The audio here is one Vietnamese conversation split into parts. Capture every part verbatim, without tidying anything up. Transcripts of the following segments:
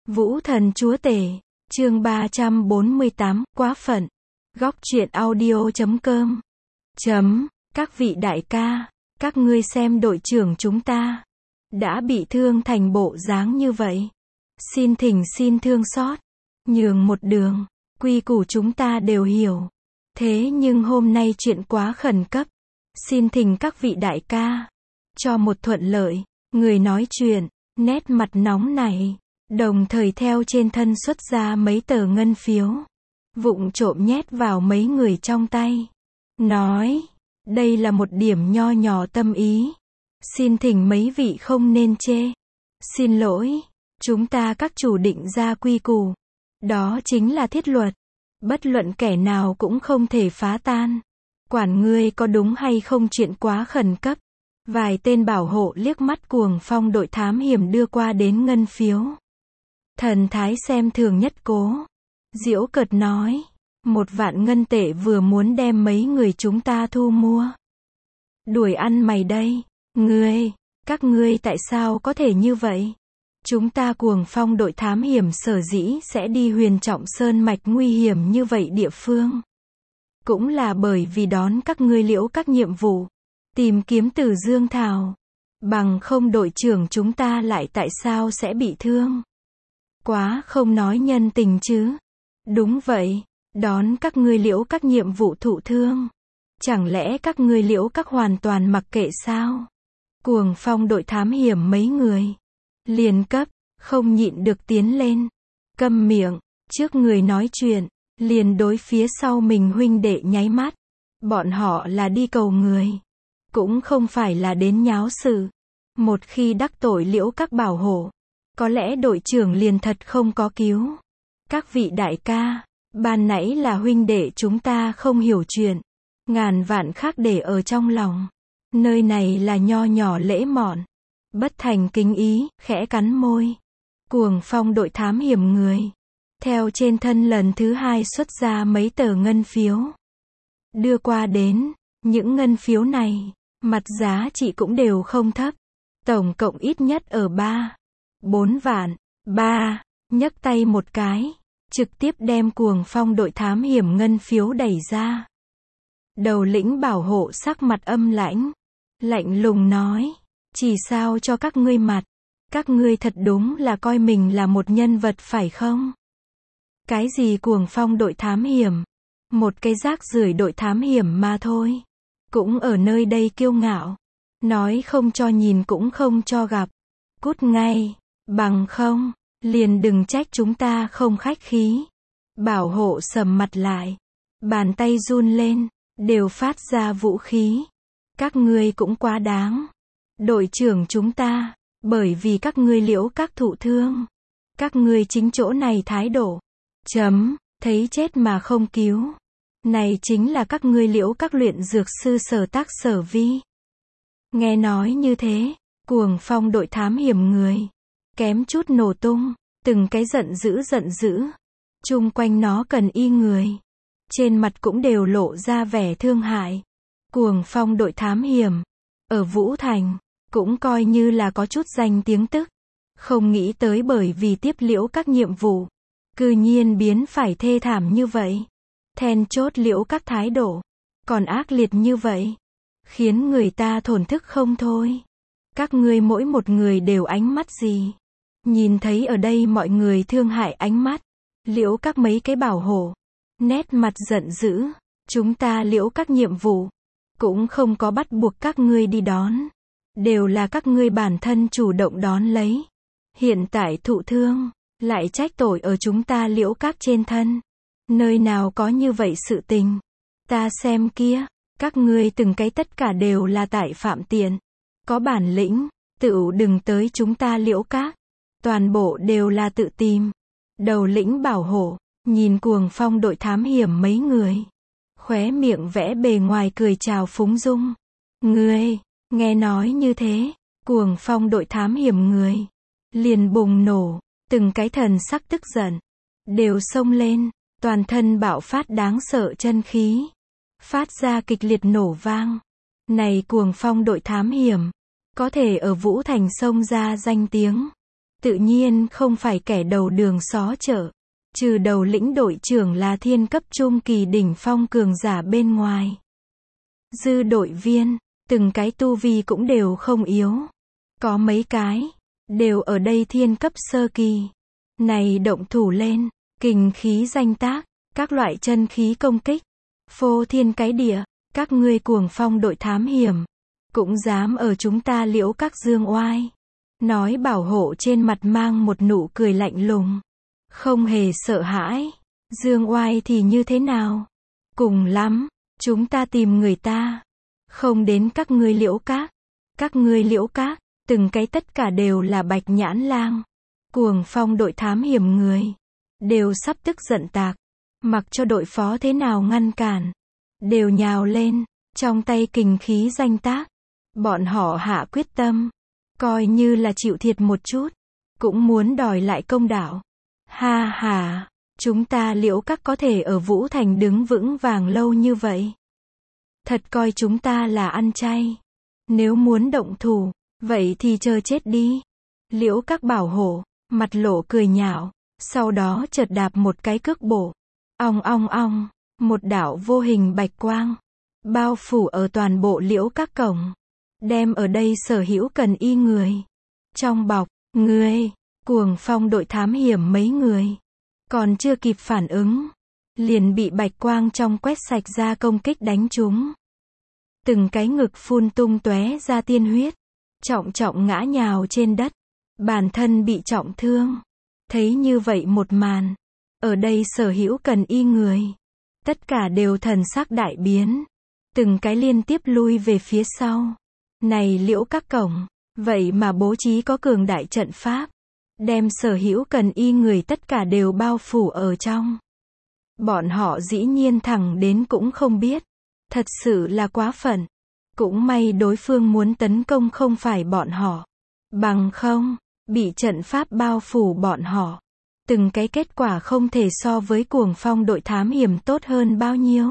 Vũ Thần Chúa Tể, chương ba trăm bốn mươi tám, quá phận. Góc truyện audio chấm com. Chấm, các vị đại ca, các ngươi xem đội trưởng chúng ta đã bị thương thành bộ dáng như vậy. Xin thỉnh xin thương xót, nhường một đường, quy củ chúng ta đều hiểu. Thế nhưng hôm nay chuyện quá khẩn cấp. Xin thỉnh các vị đại ca cho một thuận lợi. Người nói chuyện, nét mặt nóng này, đồng thời theo trên thân xuất ra mấy tờ ngân phiếu, vụng trộm nhét vào mấy người trong tay. Nói, đây là một điểm nho nhỏ tâm ý. Xin thỉnh mấy vị không nên chê. Xin lỗi, chúng ta các chủ định ra quy củ. Đó chính là thiết luật. Bất luận kẻ nào cũng không thể phá tan. Quản ngươi có đúng hay không, chuyện quá khẩn cấp. Vài tên bảo hộ liếc mắt Cuồng Phong đội thám hiểm đưa qua đến ngân phiếu. Thần thái xem thường nhất Cố giễu cợt nói, một vạn ngân tệ vừa muốn đem mấy người chúng ta thu mua. Đuổi ăn mày đây. Ngươi, các ngươi tại sao có thể như vậy? Chúng ta Cuồng Phong đội thám hiểm sở dĩ sẽ đi Huyền Trọng Sơn mạch nguy hiểm như vậy địa phương, cũng là bởi vì đón các ngươi liễu các nhiệm vụ, tìm kiếm Tử Dương Thảo. Bằng không đội trưởng chúng ta lại tại sao sẽ bị thương? Quá không nói nhân tình chứ. Đúng vậy, đón các ngươi liễu các nhiệm vụ thụ thương. Chẳng lẽ các ngươi liễu các hoàn toàn mặc kệ sao? Cuồng Phong đội thám hiểm mấy người liền cấp, không nhịn được tiến lên. Câm miệng, trước người nói chuyện, liền đối phía sau mình huynh đệ nháy mắt. Bọn họ là đi cầu người, cũng không phải là đến nháo sự. Một khi đắc tội liễu các bảo hộ, có lẽ đội trưởng liền thật không có cứu. Các vị đại ca, ban nãy là huynh đệ chúng ta không hiểu chuyện, ngàn vạn khác để ở trong lòng. Nơi này là nho nhỏ lễ mọn, bất thành kính ý, khẽ cắn môi. Cuồng Phong đội thám hiểm người theo trên thân lần thứ hai xuất ra mấy tờ ngân phiếu, đưa qua đến. Những ngân phiếu này, mặt giá trị cũng đều không thấp, tổng cộng ít nhất ở ba, bốn vạn. Ba, nhấc tay một cái, trực tiếp đem Cuồng Phong đội thám hiểm ngân phiếu đẩy ra. Đầu lĩnh bảo hộ sắc mặt âm lãnh, lạnh lùng nói, chỉ sao cho các ngươi mặt, các ngươi thật đúng là coi mình là một nhân vật phải không? Cái gì Cuồng Phong đội thám hiểm? Một cái rác rưởi đội thám hiểm mà thôi. Cũng ở nơi đây kiêu ngạo, nói không cho nhìn cũng không cho gặp. Cút ngay, bằng không, liền đừng trách chúng ta không khách khí. Bảo hộ sầm mặt lại, bàn tay run lên, đều phát ra vũ khí. Các ngươi cũng quá đáng. Đội trưởng chúng ta, bởi vì các ngươi liễu các thụ thương, các ngươi chính chỗ này thái độ, chấm, thấy chết mà không cứu. Này chính là các ngươi liễu các luyện dược sư sở tác sở vi. Nghe nói như thế, Cuồng Phong đội thám hiểm người kém chút nổ tung, từng cái giận dữ giận dữ. Chung quanh nó cần y người, trên mặt cũng đều lộ ra vẻ thương hại. Cuồng Phong đội thám hiểm ở Vũ Thành cũng coi như là có chút danh tiếng tức, không nghĩ tới bởi vì tiếp liễu các nhiệm vụ, cư nhiên biến phải thê thảm như vậy. Then chốt liễu các thái độ còn ác liệt như vậy, khiến người ta thổn thức không thôi. Các ngươi mỗi một người đều ánh mắt gì? Nhìn thấy ở đây mọi người thương hại ánh mắt, liễu các mấy cái bảo hộ nét mặt giận dữ. Chúng ta liễu các nhiệm vụ cũng không có bắt buộc các ngươi đi đón, đều là các ngươi bản thân chủ động đón lấy. Hiện tại thụ thương, lại trách tội ở chúng ta liễu các trên thân. Nơi nào có như vậy sự tình? Ta xem kia, các ngươi từng cái tất cả đều là tại phạm tiện. Có bản lĩnh, tựu đừng tới chúng ta liễu các. Toàn bộ đều là tự tìm. Đầu lĩnh bảo hộ nhìn Cuồng Phong đội thám hiểm mấy người, khóe miệng vẽ bề ngoài cười chào phúng dung. Ngươi, nghe nói như thế, Cuồng Phong đội thám hiểm người liền bùng nổ, từng cái thần sắc tức giận, đều xông lên, toàn thân bạo phát đáng sợ chân khí, phát ra kịch liệt nổ vang. Này Cuồng Phong đội thám hiểm, có thể ở Vũ Thành xông ra danh tiếng, tự nhiên không phải kẻ đầu đường xó chợ. Trừ đầu lĩnh đội trưởng là thiên cấp trung kỳ đỉnh phong cường giả bên ngoài. Dư đội viên, từng cái tu vi cũng đều không yếu. Có mấy cái, đều ở đây thiên cấp sơ kỳ. Này động thủ lên, kình khí danh tác, các loại chân khí công kích, phô thiên cái địa, các ngươi cuồng phong đội thám hiểm, cũng dám ở chúng ta Liễu Các dương oai. Nói bảo hộ trên mặt mang một nụ cười lạnh lùng. Không hề sợ hãi. Dương oai thì như thế nào? Cùng lắm, chúng ta tìm người ta. Không đến các ngươi Liễu Các. Các ngươi Liễu Các, từng cái tất cả đều là Bạch Nhãn Lang. Cuồng phong đội thám hiểm người. Đều sắp tức giận tạc. Mặc cho đội phó thế nào ngăn cản. Đều nhào lên, trong tay kình khí danh tác. Bọn họ hạ quyết tâm. Coi như là chịu thiệt một chút. Cũng muốn đòi lại công đạo. Ha ha, chúng ta Liễu Các có thể ở Vũ Thành đứng vững vàng lâu như vậy. Thật coi chúng ta là ăn chay. Nếu muốn động thủ, vậy thì chờ chết đi. Liễu Các bảo hộ, mặt lộ cười nhạo, sau đó chợt đạp một cái cước bộ. Ong ong ong, một đạo vô hình bạch quang, bao phủ ở toàn bộ Liễu Các cổng. Đem ở đây sở hữu cần y người. Trong bọc, người, cuồng phong đội thám hiểm mấy người. Còn chưa kịp phản ứng. Liền bị bạch quang trong quét sạch ra công kích đánh trúng. Từng cái ngực phun tung tóe ra tiên huyết. Trọng trọng ngã nhào trên đất. Bản thân bị trọng thương. Thấy như vậy một màn. Ở đây sở hữu cần y người. Tất cả đều thần sắc đại biến. Từng cái liên tiếp lui về phía sau. Này Liễu Các cổng, vậy mà bố trí có cường đại trận pháp. Đem sở hữu cần y người tất cả đều bao phủ ở trong. Bọn họ dĩ nhiên thẳng đến cũng không biết. Thật sự là quá phận. Cũng may đối phương muốn tấn công không phải bọn họ. Bằng không, bị trận pháp bao phủ bọn họ. Từng cái kết quả không thể so với cuồng phong đội thám hiểm tốt hơn bao nhiêu.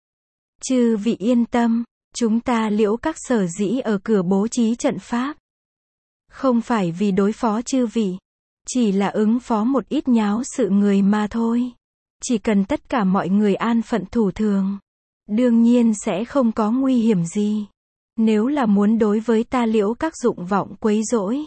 Chư vị yên tâm, chúng ta Liễu Các sở dĩ ở cửa bố trí trận pháp. Không phải vì đối phó chư vị. Chỉ là ứng phó một ít nháo sự người mà thôi. Chỉ cần tất cả mọi người an phận thủ thường. Đương nhiên sẽ không có nguy hiểm gì. Nếu là muốn đối với ta Liễu Các dụng vọng quấy rối.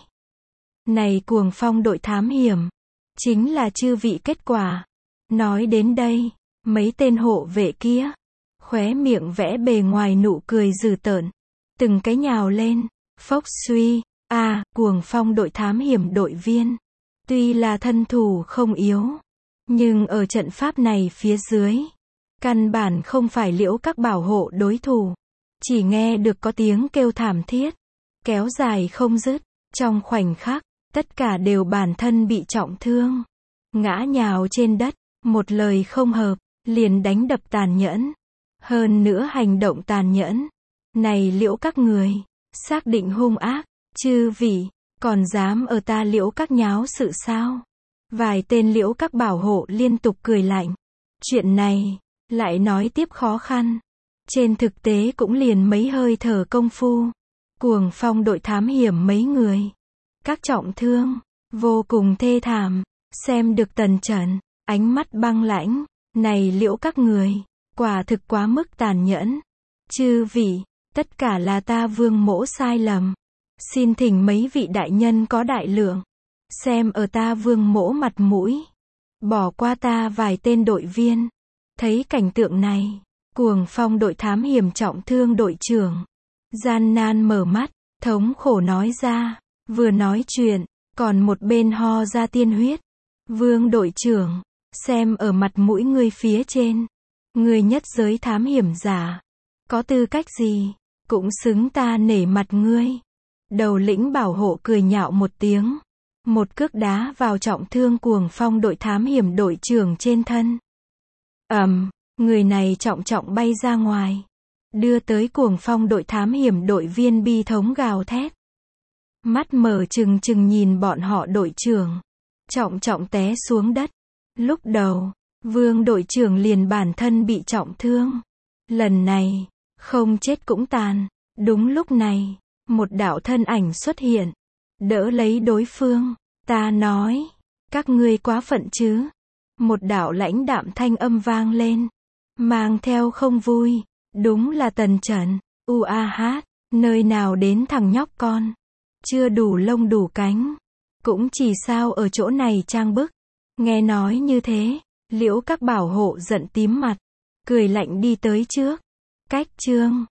Này cuồng phong đội thám hiểm. Chính là chư vị kết quả. Nói đến đây, mấy tên hộ vệ kia. Khóe miệng vẽ bề ngoài nụ cười dữ tợn. Từng cái nhào lên. Phốc suy. À, cuồng phong đội thám hiểm đội viên. Tuy là thân thủ không yếu. Nhưng ở trận pháp này phía dưới. Căn bản không phải Liễu Các bảo hộ đối thủ. Chỉ nghe được có tiếng kêu thảm thiết. Kéo dài không dứt. Trong khoảnh khắc, tất cả đều bản thân bị trọng thương. Ngã nhào trên đất. Một lời không hợp. Liền đánh đập tàn nhẫn. Hơn nữa hành động tàn nhẫn. Này Liễu Các người. Xác định hung ác. Chư vị. Còn dám ở ta Liễu Các nháo sự sao? Vài tên Liễu Các bảo hộ liên tục cười lạnh. Chuyện này, lại nói tiếp khó khăn. Trên thực tế cũng liền mấy hơi thở công phu. Cuồng phong đội thám hiểm mấy người. Các trọng thương, vô cùng thê thảm. Xem được Tần Trần, ánh mắt băng lãnh. Này Liễu Các người, quả thực quá mức tàn nhẫn. Chư vị, tất cả là ta Vương Mỗ sai lầm. Xin thỉnh mấy vị đại nhân có đại lượng. Xem ở ta Vương Mỗ mặt mũi. Bỏ qua ta vài tên đội viên. Thấy cảnh tượng này. Cuồng phong đội thám hiểm trọng thương đội trưởng. Gian nan mở mắt. Thống khổ nói ra. Vừa nói chuyện. Còn một bên ho ra tiên huyết. Vương đội trưởng. Xem ở mặt mũi ngươi phía trên. Ngươi nhất giới thám hiểm giả. Có tư cách gì. Cũng xứng ta nể mặt ngươi. Đầu lĩnh bảo hộ cười nhạo một tiếng. Một cước đá vào trọng thương cuồng phong đội thám hiểm đội trưởng trên thân. Ầm, um, người này trọng trọng bay ra ngoài. Đưa tới cuồng phong đội thám hiểm đội viên bi thống gào thét. Mắt mở trừng trừng nhìn bọn họ đội trưởng. Trọng trọng té xuống đất. Lúc đầu, Vương đội trưởng liền bản thân bị trọng thương. Lần này, không chết cũng tàn. Đúng lúc này. Một đạo thân ảnh xuất hiện. Đỡ lấy đối phương. Ta nói, các ngươi quá phận chứ. Một đạo lãnh đạm thanh âm vang lên, mang theo không vui. Đúng là Tần Trần. U a hát, nơi nào đến thằng nhóc con. Chưa đủ lông đủ cánh. Cũng chỉ sao ở chỗ này trang bức. Nghe nói như thế, Liễu Các bảo hộ giận tím mặt. Cười lạnh đi tới trước. Cách chương